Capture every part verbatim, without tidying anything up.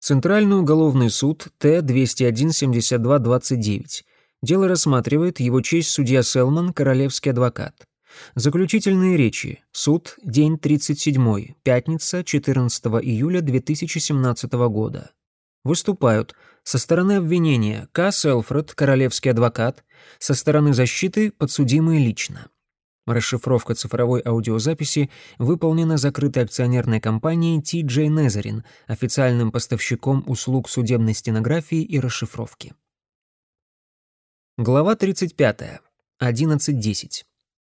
Центральный уголовный суд Т двести один семьдесят два двадцать девять. Дело рассматривает его честь судья Селман, королевский адвокат. Заключительные речи. Суд. День тридцать седьмой. Пятница, четырнадцатого июля две тысячи семнадцатого года. Выступают со стороны обвинения К. Селфред, королевский адвокат, со стороны защиты подсудимый лично. Расшифровка цифровой аудиозаписи выполнена закрытой акционерной компанией Ти Джей Незарин, официальным поставщиком услуг судебной стенографии и расшифровки. Глава тридцать пятая. одиннадцать десять.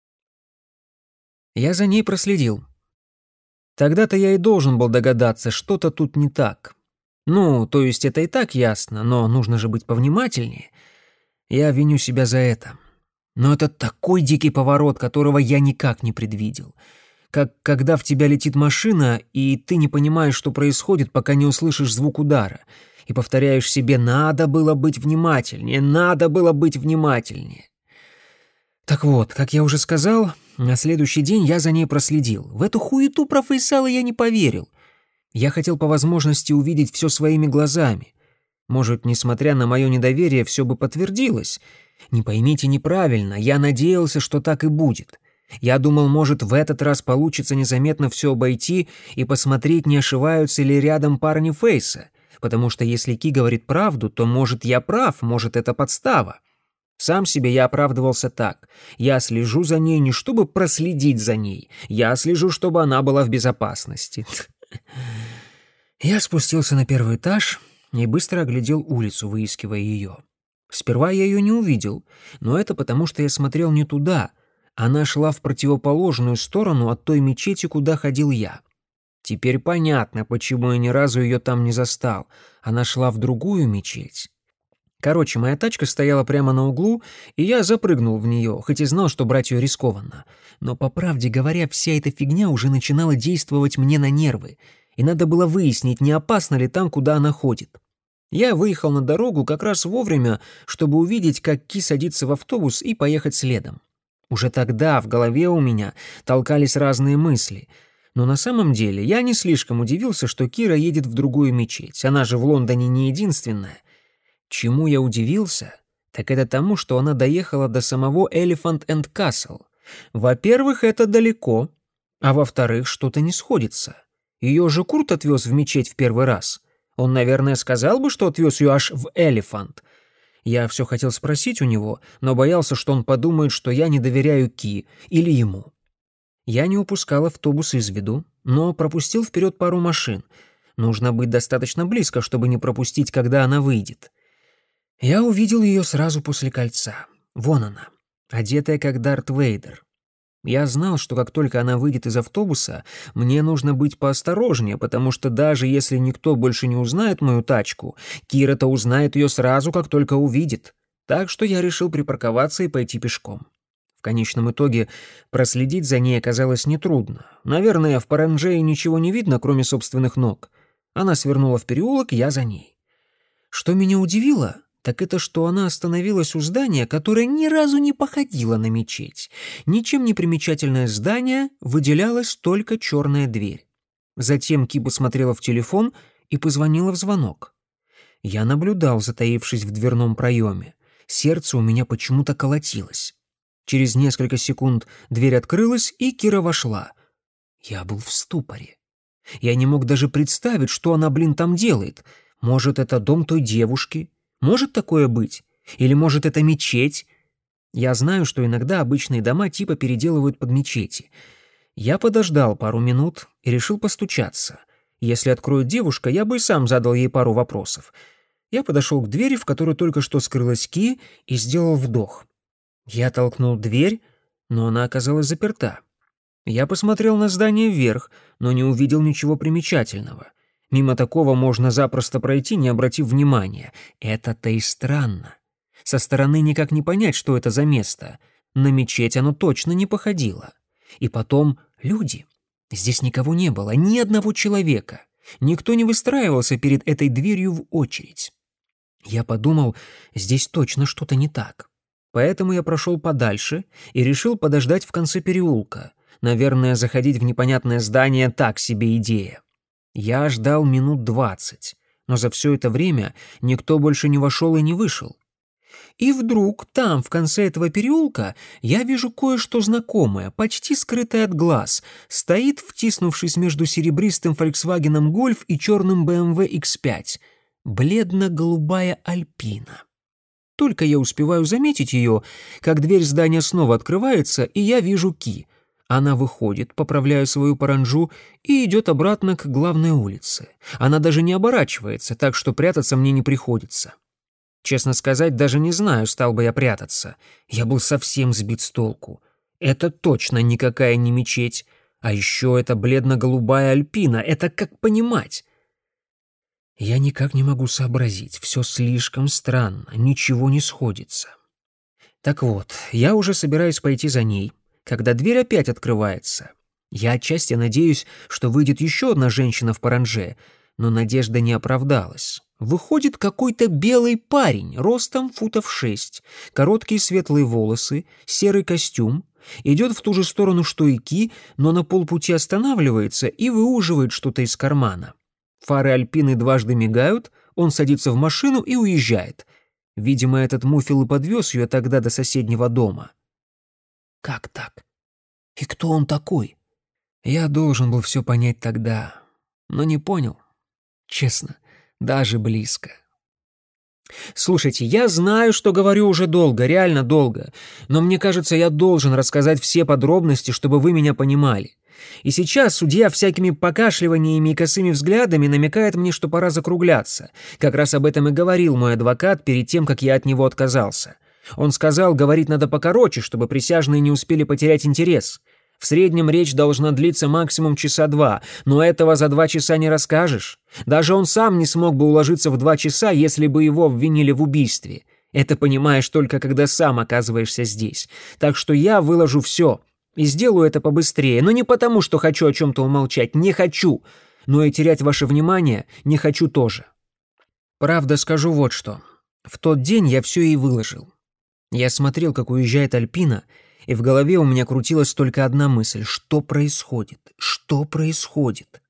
Я за ней проследил. Тогда-то я и должен был догадаться, что-то тут не так. Ну, то есть это и так ясно, но нужно же быть повнимательнее. Я виню себя за это. Но это такой дикий поворот, которого я никак не предвидел. Как когда в тебя летит машина, и ты не понимаешь, что происходит, пока не услышишь звук удара. И повторяешь себе: «Надо было быть внимательнее, надо было быть внимательнее». Так вот, как я уже сказал, на следующий день я за ней проследил. В эту хуету про Фейсала я не поверил. Я хотел по возможности увидеть все своими глазами. Может, несмотря на мое недоверие, все бы подтвердилось. Не поймите неправильно, я надеялся, что так и будет. Я думал, может, в этот раз получится незаметно все обойти и посмотреть, не ошибаются ли рядом парни Фейса. Потому что если Ки говорит правду, то, может, я прав, может, это подстава. Сам себе я оправдывался так. Я слежу за ней не чтобы проследить за ней. Я слежу, чтобы она была в безопасности. Я спустился на первый этаж и быстро оглядел улицу, выискивая ее. Сперва я ее не увидел, но это потому, что я смотрел не туда. Она шла в противоположную сторону от той мечети, куда ходил я. Теперь понятно, почему я ни разу ее там не застал. Она шла в другую мечеть. Короче, моя тачка стояла прямо на углу, и я запрыгнул в нее, хоть и знал, что брать ее рискованно. Но, по правде говоря, вся эта фигня уже начинала действовать мне на нервы, и надо было выяснить, не опасно ли там, куда она ходит. Я выехал на дорогу как раз вовремя, чтобы увидеть, как Ки садится в автобус и поехать следом. Уже тогда в голове у меня толкались разные мысли. Но на самом деле я не слишком удивился, что Кира едет в другую мечеть. Она же в Лондоне не единственная. Чему я удивился, так это тому, что она доехала до самого Elephant and Castle. Во-первых, это далеко, а во-вторых, что-то не сходится. Ее же Курт отвез в мечеть в первый раз. Он, наверное, сказал бы, что отвез ее аж в Элефант. Я все хотел спросить у него, но боялся, что он подумает, что я не доверяю Ки или ему. Я не упускал автобус из виду, но пропустил вперед пару машин. Нужно быть достаточно близко, чтобы не пропустить, когда она выйдет. Я увидел ее сразу после кольца. Вон она, одетая как Дарт Вейдер. Я знал, что как только она выйдет из автобуса, мне нужно быть поосторожнее, потому что даже если никто больше не узнает мою тачку, Кира-то узнает ее сразу, как только увидит. Так что я решил припарковаться и пойти пешком. В конечном итоге проследить за ней оказалось нетрудно. Наверное, в Паранджее ничего не видно, кроме собственных ног. Она свернула в переулок, я за ней. Что меня удивило, так это что она остановилась у здания, которое ни разу не походило на мечеть. Ничем не примечательное здание, выделялась только черная дверь. Затем Ки посмотрела в телефон и позвонила в звонок. Я наблюдал, затаившись в дверном проеме. Сердце у меня почему-то колотилось. Через несколько секунд дверь открылась, и Кира вошла. Я был в ступоре. Я не мог даже представить, что она, блин, там делает. Может, это дом той девушки? Может такое быть? Или, может, это мечеть? Я знаю, что иногда обычные дома типа переделывают под мечети. Я подождал пару минут и решил постучаться. Если откроет девушка, я бы и сам задал ей пару вопросов. Я подошел к двери, в которой только что скрылась Ки, и сделал вдох. Я толкнул дверь, но она оказалась заперта. Я посмотрел на здание вверх, но не увидел ничего примечательного. Мимо такого можно запросто пройти, не обратив внимания. Это-то и странно. Со стороны никак не понять, что это за место. На мечеть оно точно не походило. И потом люди. Здесь никого не было, ни одного человека. Никто не выстраивался перед этой дверью в очередь. Я подумал, здесь точно что-то не так. Поэтому я прошел подальше и решил подождать в конце переулка. Наверное, заходить в непонятное здание — так себе идея. Я ждал минут двадцать, но за все это время никто больше не вошел и не вышел. И вдруг там, в конце этого переулка, я вижу кое-что знакомое, почти скрытое от глаз. Стоит, втиснувшись между серебристым Volkswagen Golf и черным бэ эм вэ икс пять. Бледно-голубая Альпина. Только я успеваю заметить ее, как дверь здания снова открывается, и я вижу Ки. Она выходит, поправляя свою паранджу, и идет обратно к главной улице. Она даже не оборачивается, так что прятаться мне не приходится. Честно сказать, даже не знаю, стал бы я прятаться. Я был совсем сбит с толку. Это точно никакая не мечеть. А еще это бледно-голубая Альпина. Это как понимать? Я никак не могу сообразить. Все слишком странно. Ничего не сходится. Так вот, я уже собираюсь пойти за ней, когда дверь опять открывается. Я отчасти надеюсь, что выйдет еще одна женщина в паранже, но надежда не оправдалась. Выходит какой-то белый парень, ростом футов шесть, короткие светлые волосы, серый костюм, идет в ту же сторону, что и Ки, но на полпути останавливается и выуживает что-то из кармана. Фары Альпины дважды мигают, он садится в машину и уезжает. Видимо, этот муфел и подвез ее тогда до соседнего дома. Как так? И кто он такой? Я должен был все понять тогда, но не понял. Честно. Даже близко. Слушайте, я знаю, что говорю уже долго, реально долго, но мне кажется, я должен рассказать все подробности, чтобы вы меня понимали. И сейчас судья всякими покашливаниями и косыми взглядами намекает мне, что пора закругляться. Как раз об этом и говорил мой адвокат перед тем, как я от него отказался. Он сказал, говорить надо покороче, чтобы присяжные не успели потерять интерес. В среднем речь должна длиться максимум часа два, но этого за два часа не расскажешь. Даже он сам не смог бы уложиться в два часа, если бы его обвинили в убийстве. Это понимаешь только, когда сам оказываешься здесь. Так что я выложу все и сделаю это побыстрее, но не потому, что хочу о чем-то умолчать, не хочу, но и терять ваше внимание не хочу тоже. Правда, скажу вот что. В тот день я все и выложил. Я смотрел, как уезжает Альпина, и в голове у меня крутилась только одна мысль: что происходит? Что происходит?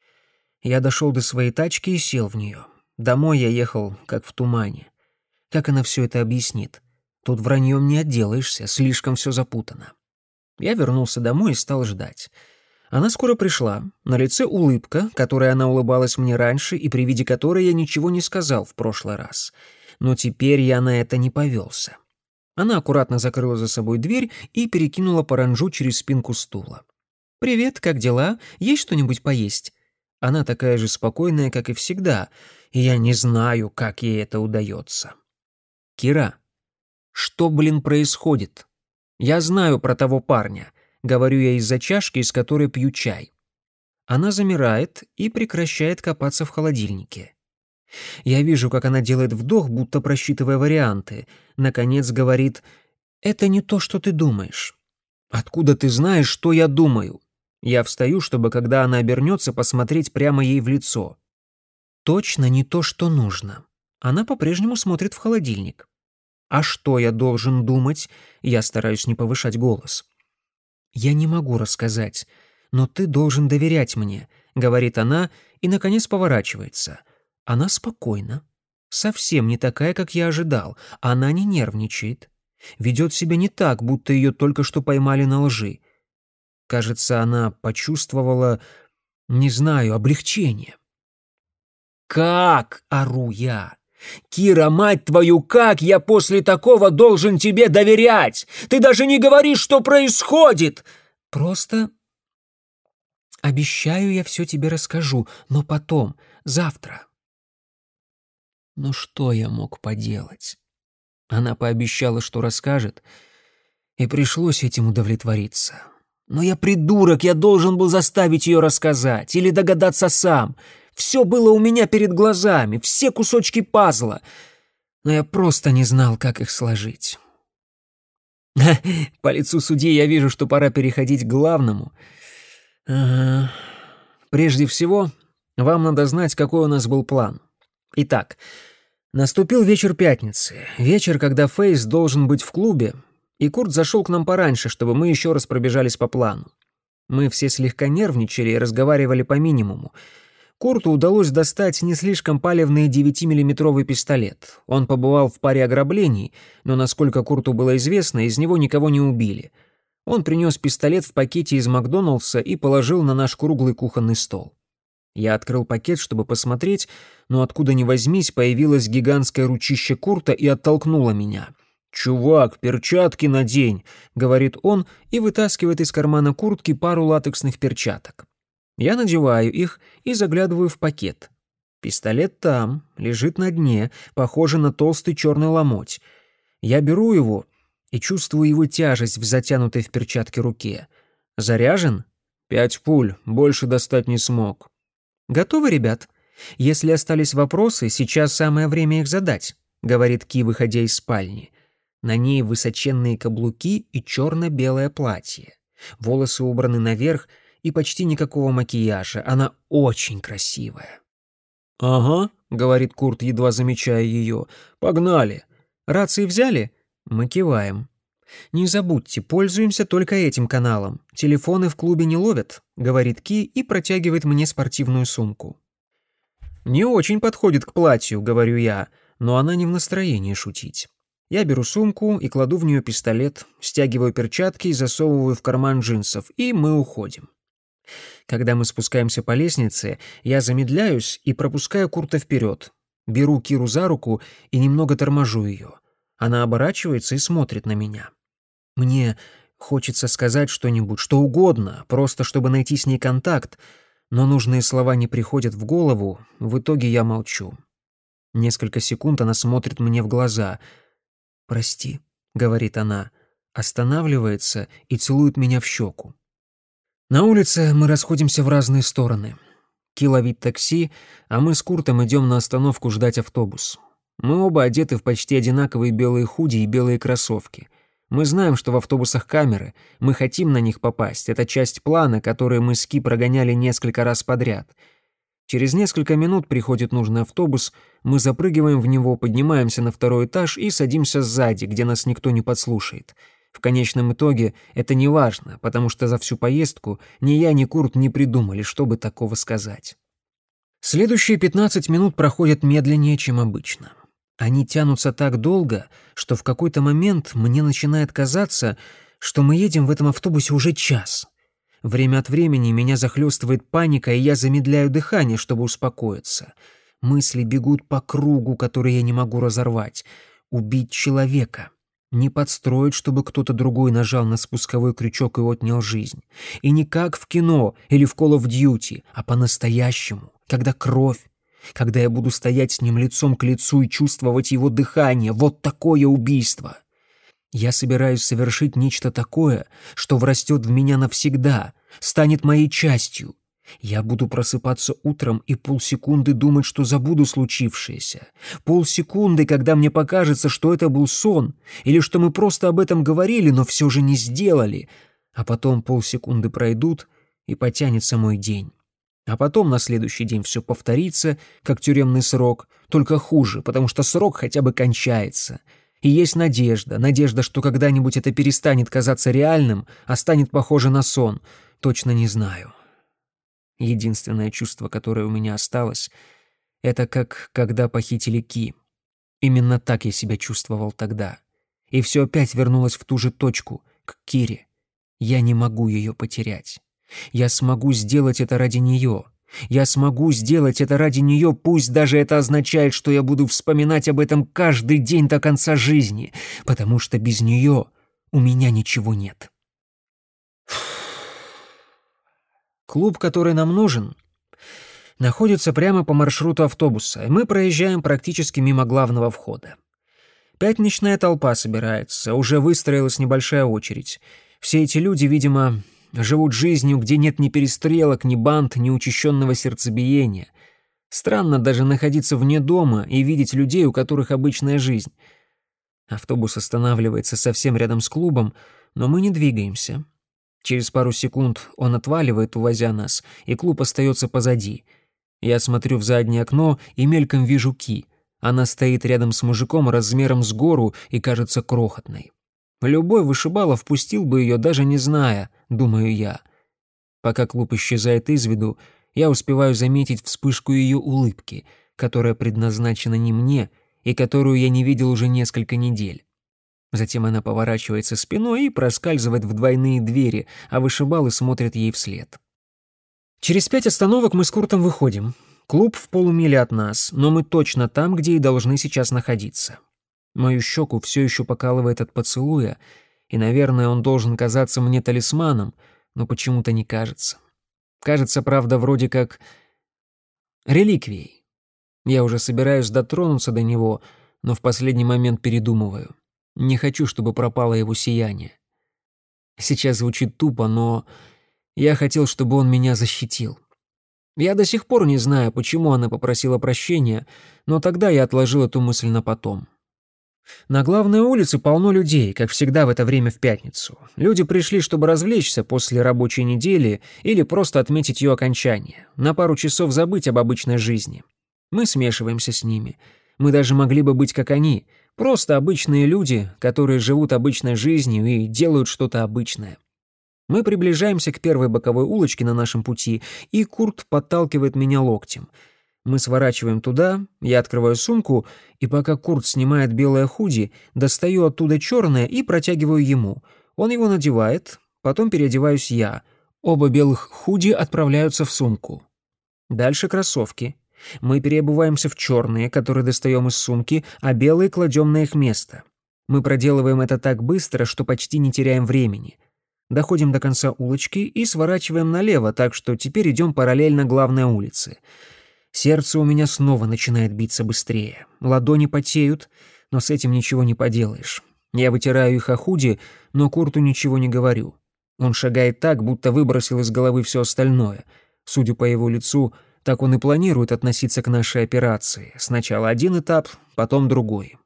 Я дошел до своей тачки и сел в нее. Домой я ехал как в тумане. Как она все это объяснит? Тут враньем не отделаешься, слишком все запутано. Я вернулся домой и стал ждать. Она скоро пришла, на лице улыбка, которой она улыбалась мне раньше и при виде которой я ничего не сказал в прошлый раз. Но теперь я на это не повелся. Она аккуратно закрыла за собой дверь и перекинула паранджу через спинку стула. «Привет, как дела? Есть что-нибудь поесть?» Она такая же спокойная, как и всегда, и я не знаю, как ей это удается. «Кира, что, блин, происходит? Я знаю про того парня», — говорю я из-за чашки, из которой пью чай. Она замирает и прекращает копаться в холодильнике. Я вижу, как она делает вдох, будто просчитывая варианты. Наконец говорит: «Это не то, что ты думаешь». «Откуда ты знаешь, что я думаю?» Я встаю, чтобы, когда она обернется, посмотреть прямо ей в лицо. «Точно не то, что нужно». Она по-прежнему смотрит в холодильник. «А что я должен думать?» Я стараюсь не повышать голос. «Я не могу рассказать, но ты должен доверять мне», — говорит она и, наконец, поворачивается. Она спокойна, совсем не такая, как я ожидал. Она не нервничает, ведет себя не так, будто ее только что поймали на лжи. Кажется, она почувствовала, не знаю, облегчение. «Как?» — ору я. «Кира, мать твою, как я после такого должен тебе доверять? Ты даже не говоришь, что происходит!» «Просто обещаю, я все тебе расскажу, но потом, завтра». Ну что я мог поделать? Она пообещала, что расскажет, и пришлось этим удовлетвориться. Но я придурок, я должен был заставить ее рассказать или догадаться сам. Все было у меня перед глазами, все кусочки пазла, но я просто не знал, как их сложить. По лицу судьи я вижу, что пора переходить к главному. Ага. Прежде всего, вам надо знать, какой у нас был план. Итак, наступил вечер пятницы, вечер, когда Фейс должен быть в клубе, и Курт зашел к нам пораньше, чтобы мы еще раз пробежались по плану. Мы все слегка нервничали и разговаривали по минимуму. Курту удалось достать не слишком палевный девятимиллиметровый пистолет. Он побывал в паре ограблений, но, насколько Курту было известно, из него никого не убили. Он принес пистолет в пакете из Макдоналдса и положил на наш круглый кухонный стол. Я открыл пакет, чтобы посмотреть, но откуда ни возьмись появилось гигантское ручище Курта и оттолкнуло меня. «Чувак, перчатки надень», — говорит он и вытаскивает из кармана куртки пару латексных перчаток. Я надеваю их и заглядываю в пакет. Пистолет там, лежит на дне, похоже на толстый черный ломоть. Я беру его и чувствую его тяжесть в затянутой в перчатке руке. Заряжен? Пять пуль, больше достать не смог. «Готовы, ребят? Если остались вопросы, сейчас самое время их задать», — говорит Ки, выходя из спальни. На ней высоченные каблуки и черно-белое платье. Волосы убраны наверх, и почти никакого макияжа. Она очень красивая. «Ага», — говорит Курт, едва замечая ее. «Погнали». «Рации взяли?» Мы киваем. «Не забудьте, пользуемся только этим каналом. Телефоны в клубе не ловят», — говорит Ки и протягивает мне спортивную сумку. «Не очень подходит к платью», — говорю я, но она не в настроении шутить. Я беру сумку и кладу в нее пистолет, стягиваю перчатки и засовываю в карман джинсов, и мы уходим. Когда мы спускаемся по лестнице, я замедляюсь и пропускаю Курта вперед. Беру Киру за руку и немного торможу ее. Она оборачивается и смотрит на меня. Мне хочется сказать что-нибудь, что угодно, просто чтобы найти с ней контакт, но нужные слова не приходят в голову, в итоге я молчу. Несколько секунд она смотрит мне в глаза. «Прости», — говорит она, останавливается и целует меня в щеку. На улице мы расходимся в разные стороны. Ки ловит такси, а мы с Куртом идем на остановку ждать автобус. Мы оба одеты в почти одинаковые белые худи и белые кроссовки. Мы знаем, что в автобусах камеры, мы хотим на них попасть, это часть плана, который мы с Ки прогоняли несколько раз подряд. Через несколько минут приходит нужный автобус, мы запрыгиваем в него, поднимаемся на второй этаж и садимся сзади, где нас никто не подслушает. В конечном итоге это не важно, потому что за всю поездку ни я, ни Курт не придумали, чтобы такого сказать. Следующие пятнадцать минут проходят медленнее, чем обычно. Они тянутся так долго, что в какой-то момент мне начинает казаться, что мы едем в этом автобусе уже час. Время от времени меня захлестывает паника, и я замедляю дыхание, чтобы успокоиться. Мысли бегут по кругу, который я не могу разорвать. Убить человека. Не подстроить, чтобы кто-то другой нажал на спусковой крючок и отнял жизнь. И не как в кино или в Call of Duty, а по-настоящему, когда кровь, когда я буду стоять с ним лицом к лицу и чувствовать его дыхание. Вот такое убийство. Я собираюсь совершить нечто такое, что врастет в меня навсегда, станет моей частью. Я буду просыпаться утром и полсекунды думать, что забуду случившееся. Полсекунды, когда мне покажется, что это был сон, или что мы просто об этом говорили, но все же не сделали. А потом полсекунды пройдут, и потянется мой день. А потом на следующий день все повторится, как тюремный срок, только хуже, потому что срок хотя бы кончается. И есть надежда, надежда, что когда-нибудь это перестанет казаться реальным, а станет похоже на сон. Точно не знаю. Единственное чувство, которое у меня осталось, это как когда похитили Ки. Именно так я себя чувствовал тогда. И все опять вернулось в ту же точку, к Кире. Я не могу ее потерять. Я смогу сделать это ради нее. Я смогу сделать это ради нее, пусть даже это означает, что я буду вспоминать об этом каждый день до конца жизни, потому что без нее у меня ничего нет. Клуб, который нам нужен, находится прямо по маршруту автобуса, и мы проезжаем практически мимо главного входа. Пятничная толпа собирается, уже выстроилась небольшая очередь. Все эти люди, видимо, живут жизнью, где нет ни перестрелок, ни банд, ни учащенного сердцебиения. Странно даже находиться вне дома и видеть людей, у которых обычная жизнь. Автобус останавливается совсем рядом с клубом, но мы не двигаемся. Через пару секунд он отваливает, увозя нас, и клуб остается позади. Я смотрю в заднее окно и мельком вижу Ки. Она стоит рядом с мужиком размером с гору и кажется крохотной. Любой вышибала впустил бы ее, даже не зная, думаю я. Пока клуб исчезает из виду, Я успеваю заметить вспышку ее улыбки, которая предназначена не мне и которую я не видел уже несколько недель. Затем она поворачивается спиной и проскальзывает в двойные двери, а вышибалы смотрят ей вслед. Через пять остановок мы с Куртом выходим. Клуб в полумиле от нас, но мы точно там, где и должны сейчас находиться. Мою щеку все еще покалывает от поцелуя, и, наверное, он должен казаться мне талисманом, но почему-то не кажется. Кажется, правда, вроде как реликвией. Я уже собираюсь дотронуться до него, но в последний момент передумываю. Не хочу, чтобы пропало его сияние. Сейчас звучит тупо, но я хотел, чтобы он меня защитил. Я до сих пор не знаю, почему она попросила прощения, но тогда я отложил эту мысль на потом. На главной улице полно людей, как всегда в это время в пятницу. Люди пришли, чтобы развлечься после рабочей недели или просто отметить ее окончание, на пару часов забыть об обычной жизни. Мы смешиваемся с ними. Мы даже могли бы быть как они, просто обычные люди, которые живут обычной жизнью и делают что-то обычное. Мы приближаемся к первой боковой улочке на нашем пути, и Курт подталкивает меня локтем. Мы сворачиваем туда, я открываю сумку, и пока Курт снимает белое худи, достаю оттуда черное и протягиваю ему. Он его надевает, потом переодеваюсь я. Оба белых худи отправляются в сумку. Дальше кроссовки. Мы переобуваемся в черные, которые достаем из сумки, а белые кладем на их место. Мы проделываем это так быстро, что почти не теряем времени. Доходим до конца улочки и сворачиваем налево, так что теперь идем параллельно главной улице. Сердце у меня снова начинает биться быстрее. Ладони потеют, но с этим ничего не поделаешь. Я вытираю их о худи, но Курту ничего не говорю. Он шагает так, будто выбросил из головы все остальное. Судя по его лицу, так он и планирует относиться к нашей операции. Сначала один этап, потом другой.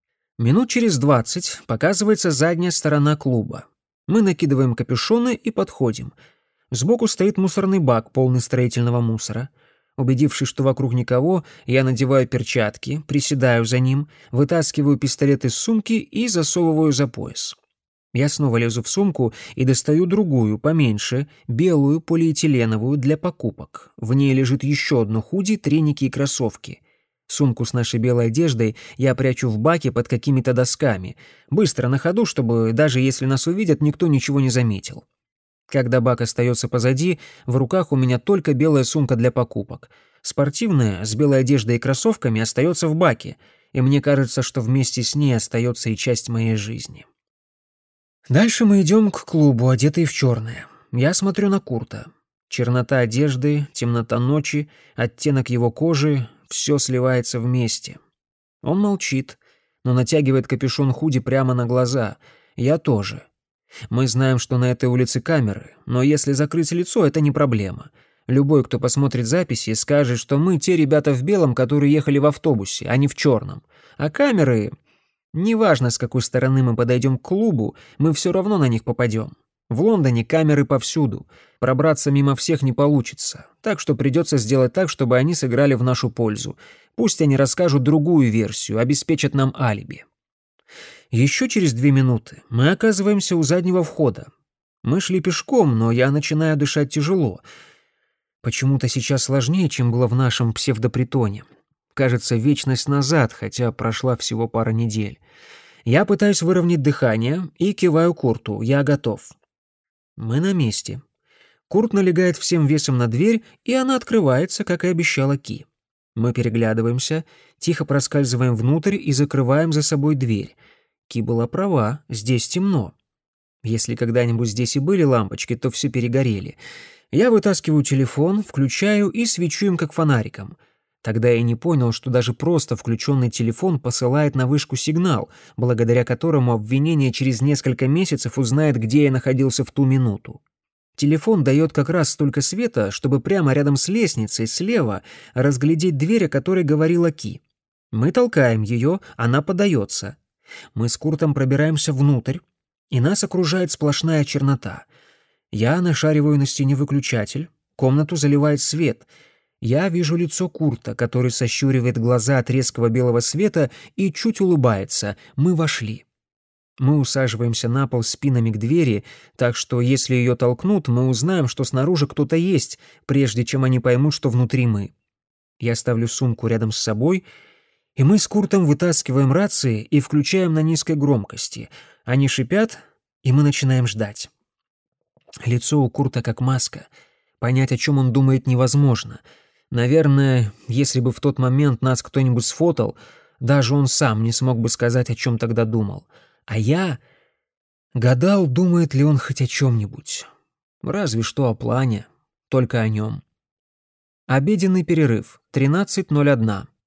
Минут через двадцать показывается задняя сторона клуба. Мы накидываем капюшоны и подходим. Сбоку стоит мусорный бак, полный строительного мусора. Убедившись, что вокруг никого, я надеваю перчатки, приседаю за ним, вытаскиваю пистолет из сумки и засовываю за пояс. Я снова лезу в сумку и достаю другую, поменьше, белую полиэтиленовую для покупок. В ней лежит еще одно худи, треники и кроссовки. Сумку с нашей белой одеждой я прячу в баке под какими-то досками. Быстро, на ходу, чтобы, даже если нас увидят, никто ничего не заметил. Когда бак остается позади, в руках у меня только белая сумка для покупок. Спортивная, с белой одеждой и кроссовками, остается в баке, и мне кажется, что вместе с ней остается и часть моей жизни. Дальше мы идем к клубу, одетые в черное. Я смотрю на Курта. Чернота одежды, темнота ночи, оттенок его кожи — все сливается вместе. Он молчит, но натягивает капюшон худи прямо на глаза. Я тоже. Мы знаем, что на этой улице камеры, но если закрыть лицо, это не проблема. Любой, кто посмотрит записи, скажет, что мы те ребята в белом, которые ехали в автобусе, а не в черном. А камеры... Неважно, с какой стороны мы подойдем к клубу, мы все равно на них попадем. В Лондоне камеры повсюду. Пробраться мимо всех не получится. Так что придется сделать так, чтобы они сыграли в нашу пользу. Пусть они расскажут другую версию, обеспечат нам алиби. Еще через две минуты мы оказываемся у заднего входа. Мы шли пешком, но я начинаю дышать тяжело. Почему-то сейчас сложнее, чем было в нашем псевдопритоне. Кажется, вечность назад, хотя прошла всего пара недель. Я пытаюсь выровнять дыхание и киваю Курту. Я готов. Мы на месте. Курт налегает всем весом на дверь, и она открывается, как и обещала Ки. Мы переглядываемся, тихо проскальзываем внутрь и закрываем за собой дверь. Ки была права, здесь темно. Если когда-нибудь здесь и были лампочки, то все перегорели. Я вытаскиваю телефон, включаю и свечу им как фонариком. Тогда я не понял, что даже просто включенный телефон посылает на вышку сигнал, благодаря которому обвинение через несколько месяцев узнает, где я находился в ту минуту. Телефон дает как раз столько света, чтобы прямо рядом с лестницей, слева, разглядеть дверь, о которой говорила Ки. Мы толкаем ее, она подается. Мы с Куртом пробираемся внутрь, и нас окружает сплошная чернота. Я нашариваю на стене выключатель, комнату заливает свет. Я вижу лицо Курта, который сощуривает глаза от резкого белого света и чуть улыбается. Мы вошли. Мы усаживаемся на пол спинами к двери, так что если ее толкнут, мы узнаем, что снаружи кто-то есть, прежде чем они поймут, что внутри мы. Я ставлю сумку рядом с собой, и мы с Куртом вытаскиваем рации и включаем на низкой громкости. Они шипят, и мы начинаем ждать. Лицо у Курта как маска. Понять, о чем он думает, невозможно. Наверное, если бы в тот момент нас кто-нибудь сфотал, даже он сам не смог бы сказать, о чем тогда думал. А я гадал, думает ли он хоть о чем-нибудь. Разве что о плане, только о нем. Обеденный перерыв, тринадцать ноль один.